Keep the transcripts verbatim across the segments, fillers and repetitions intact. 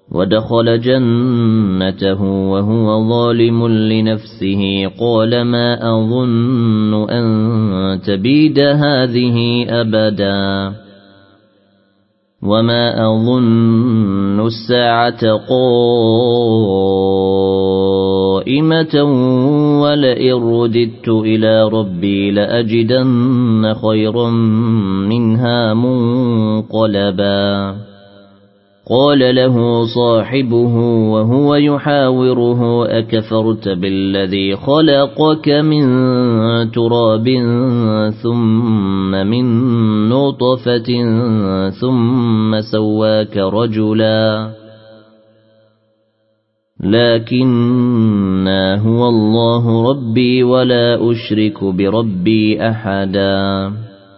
ودخل جنته وهو ظالم لنفسه قال ما أظن أن تبيد هذه أبدا وما أظن الساعة قائمة ولئن رددت إلى ربي لأجدن خيرا منها منقلبا قال له صاحبه وهو يحاوره أكفرت بالذي خلقك من تراب ثم من نطفة ثم سواك رجلا لكنا هو الله ربي ولا أشرك بربي أحدا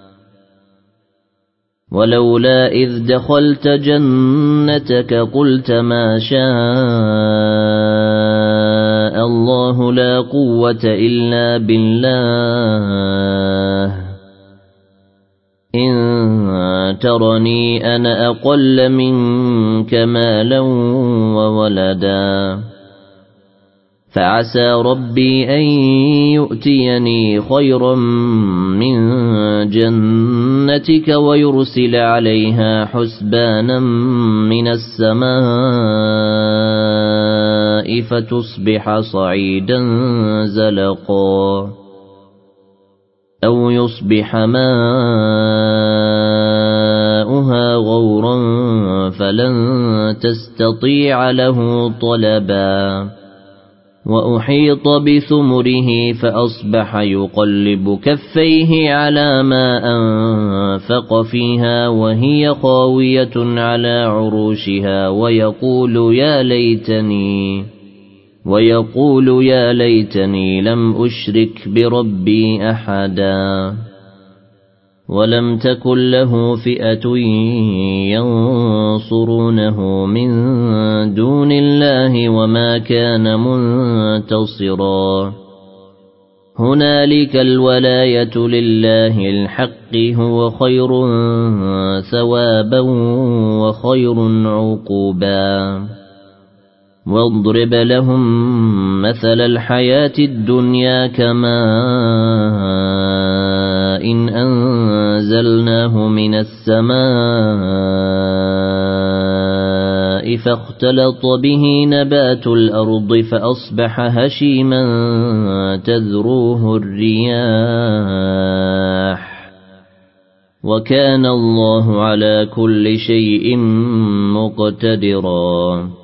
ولولا إذ دخلت جنتك قلت ما شاء الله لا قوة إلا بالله إن ترني أنا أقل منك مالا وولدا فعسى ربي أن يؤتيني خيرا من جنتك ويرسل عليها حسبانا من السماء فتصبح صعيدا زلقا أو يصبح ماؤها غورا فلن تستطيع له طلبا وأحيط بثمره فأصبح يقلب كفيه على ما أنفق فيها وهي خاوية على عروشها ويقول يا ليتني ويقول يا ليتني لم أشرك بربي أحدا ولم تكن له فئة ينصرونه من دون الله وما كان منتصرا هنالك الولاية لله الحق هو خير ثوابا وخير عقوبا واضرب لهم مثل الحياة الدنيا كماء إن أنزلناه من السماء فاختلط به نبات الأرض فأصبح هشيما تذروه الرياح وكان الله على كل شيء مقتدرا